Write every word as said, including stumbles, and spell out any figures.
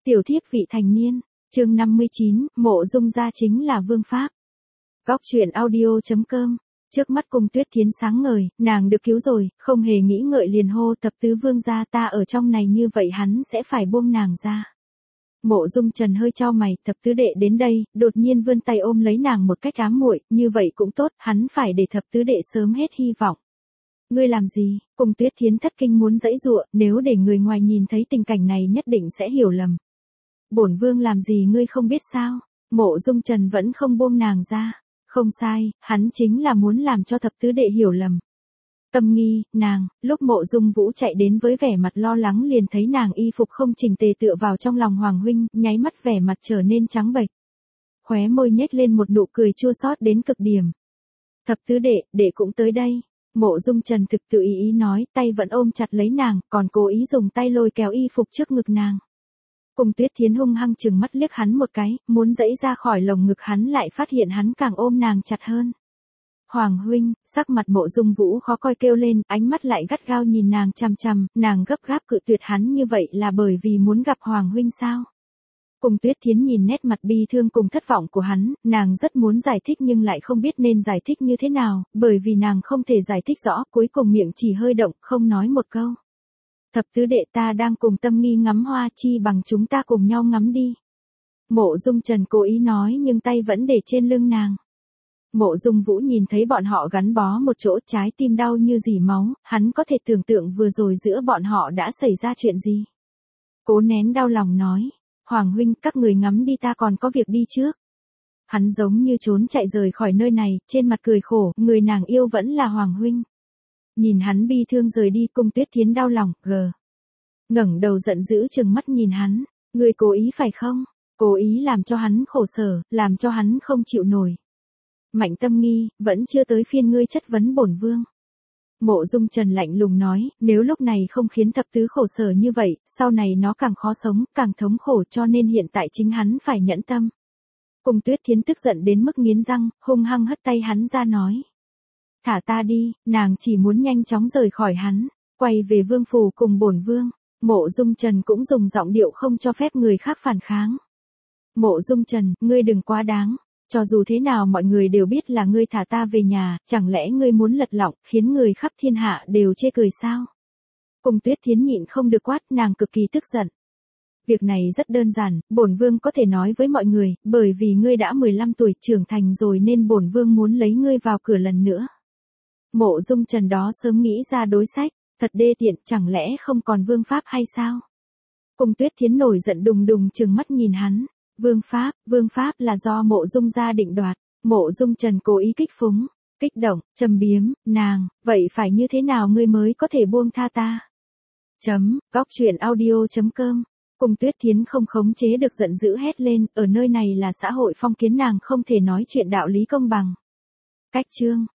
Tiểu thiếp vị thành niên, chương năm mươi chín, Mộ Dung gia chính là vương pháp. Góc truyện audio chấm com. Trước mắt Cung Tuyết Thiến sáng ngời, nàng được cứu rồi, không hề nghĩ ngợi liền hô Thập tứ vương gia, ta ở trong này như vậy hắn sẽ phải buông nàng ra. Mộ Dung Trần hơi chau mày, Thập tứ đệ đến đây, đột nhiên vươn tay ôm lấy nàng một cách ám muội, như vậy cũng tốt, hắn phải để Thập tứ đệ sớm hết hy vọng. Ngươi làm gì? Cung Tuyết Thiến thất kinh muốn giãy giụa, nếu để người ngoài nhìn thấy tình cảnh này nhất định sẽ hiểu lầm. Bổn vương làm gì ngươi không biết sao? Mộ Dung Trần vẫn không buông nàng ra. Không sai, hắn chính là muốn làm cho thập tứ đệ hiểu lầm. Tâm Nghi, nàng, lúc Mộ Dung Vũ chạy đến với vẻ mặt lo lắng liền thấy nàng y phục không chỉnh tề tựa vào trong lòng Hoàng huynh, nháy mắt vẻ mặt trở nên trắng bệch. Khóe môi nhếch lên một nụ cười chua xót đến cực điểm. Thập tứ đệ, đệ cũng tới đây. Mộ Dung Trần thực tự ý ý nói, tay vẫn ôm chặt lấy nàng, còn cố ý dùng tay lôi kéo y phục trước ngực nàng. Cung Tuyết Thiến hung hăng chừng mắt liếc hắn một cái, muốn giãy ra khỏi lồng ngực hắn lại phát hiện hắn càng ôm nàng chặt hơn. Hoàng huynh, sắc mặt Mộ Dung Vũ khó coi kêu lên, ánh mắt lại gắt gao nhìn nàng chằm chằm, nàng gấp gáp cự tuyệt hắn như vậy là bởi vì muốn gặp Hoàng huynh sao? Cung Tuyết Thiến nhìn nét mặt bi thương cùng thất vọng của hắn, nàng rất muốn giải thích nhưng lại không biết nên giải thích như thế nào, bởi vì nàng không thể giải thích rõ, cuối cùng miệng chỉ hơi động, không nói một câu. Thập tứ đệ, ta đang cùng Tâm Nghi ngắm hoa, chi bằng chúng ta cùng nhau ngắm đi. Mộ Dung Trần cố ý nói nhưng tay vẫn để trên lưng nàng. Mộ Dung Vũ nhìn thấy bọn họ gắn bó một chỗ, trái tim đau như rỉ máu, hắn có thể tưởng tượng vừa rồi giữa bọn họ đã xảy ra chuyện gì. Cố nén đau lòng nói, Hoàng huynh, các người ngắm đi, ta còn có việc đi trước. Hắn giống như trốn chạy rời khỏi nơi này, trên mặt cười khổ, người nàng yêu vẫn là Hoàng huynh. Nhìn hắn bi thương rời đi, Cung Tuyết Thiến đau lòng, gờ. ngẩng đầu giận dữ trừng mắt nhìn hắn, ngươi cố ý phải không? Cố ý làm cho hắn khổ sở, làm cho hắn không chịu nổi. Mạnh Tâm Nghi, vẫn chưa tới phiên ngươi chất vấn bổn vương. Mộ Dung Trần lạnh lùng nói, nếu lúc này không khiến thập tứ khổ sở như vậy, sau này nó càng khó sống, càng thống khổ, cho nên hiện tại chính hắn phải nhẫn tâm. Cung Tuyết Thiến tức giận đến mức nghiến răng, hung hăng hất tay hắn ra nói. Thả ta đi, nàng chỉ muốn nhanh chóng rời khỏi hắn, quay về vương phủ cùng bổn vương. Mộ Dung Trần cũng dùng giọng điệu không cho phép người khác phản kháng. Mộ Dung Trần, ngươi đừng quá đáng. Cho dù thế nào mọi người đều biết là ngươi thả ta về nhà, chẳng lẽ ngươi muốn lật lọng, khiến người khắp thiên hạ đều chê cười sao? Cung Tuyết Thiến nhịn không được quát, nàng cực kỳ tức giận. Việc này rất đơn giản, bổn vương có thể nói với mọi người, bởi vì ngươi đã mười lăm tuổi trưởng thành rồi nên bổn vương muốn lấy ngươi vào cửa lần nữa. Mộ Dung Trần đó sớm nghĩ ra đối sách, thật đê tiện, chẳng lẽ không còn vương pháp hay sao? Cung Tuyết Thiến nổi giận đùng đùng trừng mắt nhìn hắn. Vương pháp, vương pháp là do Mộ Dung gia định đoạt. Mộ Dung Trần cố ý kích phúng, kích động, châm biếm, nàng, vậy phải như thế nào ngươi mới có thể buông tha ta? Chấm, góc truyện audio chấm com. Cung Tuyết Thiến không khống chế được giận dữ hét lên, ở nơi này là xã hội phong kiến, nàng không thể nói chuyện đạo lý công bằng. Cách chương.